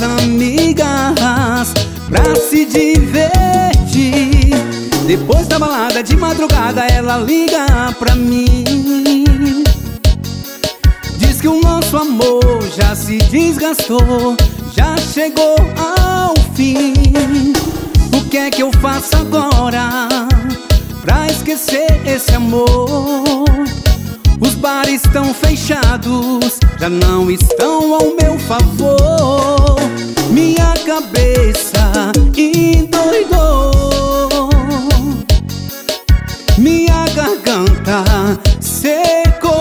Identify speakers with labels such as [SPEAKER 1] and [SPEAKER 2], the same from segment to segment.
[SPEAKER 1] amigas pra se divertir. Depois da balada de madrugada ela liga pra mim. Diz que o nosso amor já se desgastou, já chegou ao fim. O que é que eu faço agora pra esquecer esse amor? Os bares estão fechados, já não estão ao meu favor. Minha cabeça endoidou, minha garganta secou.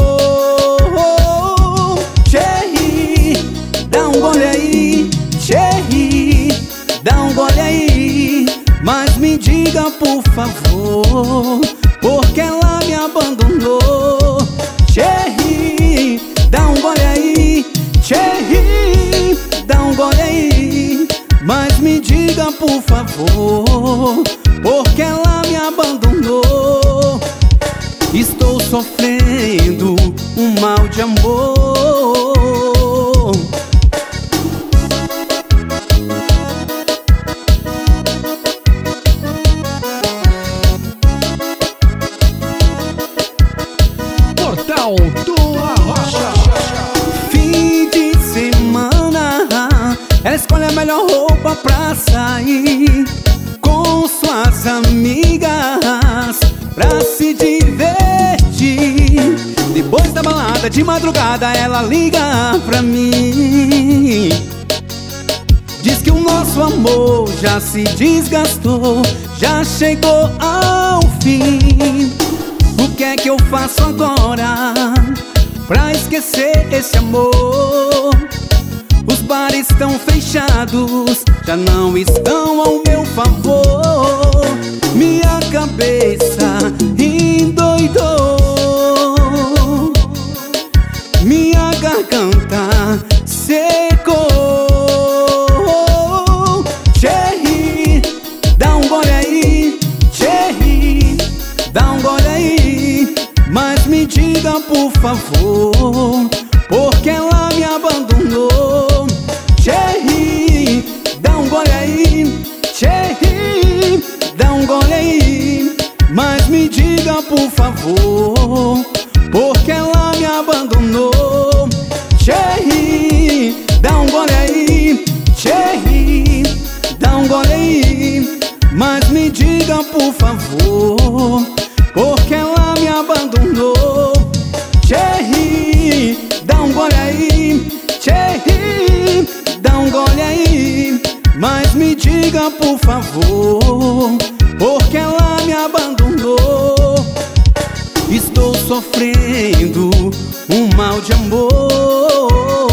[SPEAKER 1] Cherry, dá um gole aí, Cherry, dá um gole aí. Mas me diga por favor, porque ela me abandonou. Cherry, dá um gole aí, Cherry, dá um gole aí. Mas me diga por favor, porque ela me abandonou. Estou sofrendo um mal de amor.
[SPEAKER 2] Portal do Arrocha.
[SPEAKER 1] Fim de semana, ela escolhe a melhor roupa pra sair com suas amigas pra se divertir. Depois da balada de madrugada ela liga pra mim. Diz que o nosso amor já se desgastou, já chegou ao fim. O que é que eu faço agora pra esquecer esse amor? Os bares estão fechados, já não estão ao meu favor. Minha cabeça endoidou, minha garganta secou. Cherry, dá um gole aí, Cherry, dá um gole aí. Mas me diga por favor, porque ela me abandonou. Cherry, dá um gole aí, Cherry, dá um gole aí. Mas me diga por favor, porque ela me abandonou. Cherry, dá um gole aí, Cherry, dá um gole aí. Mas me diga por favor, porque ela me abandonou. Cherry, dá um gole aí, Cherry, dá um gole aí. Mas me diga por favor, porque ela me abandonou. Estou sofrendo um mal de amor.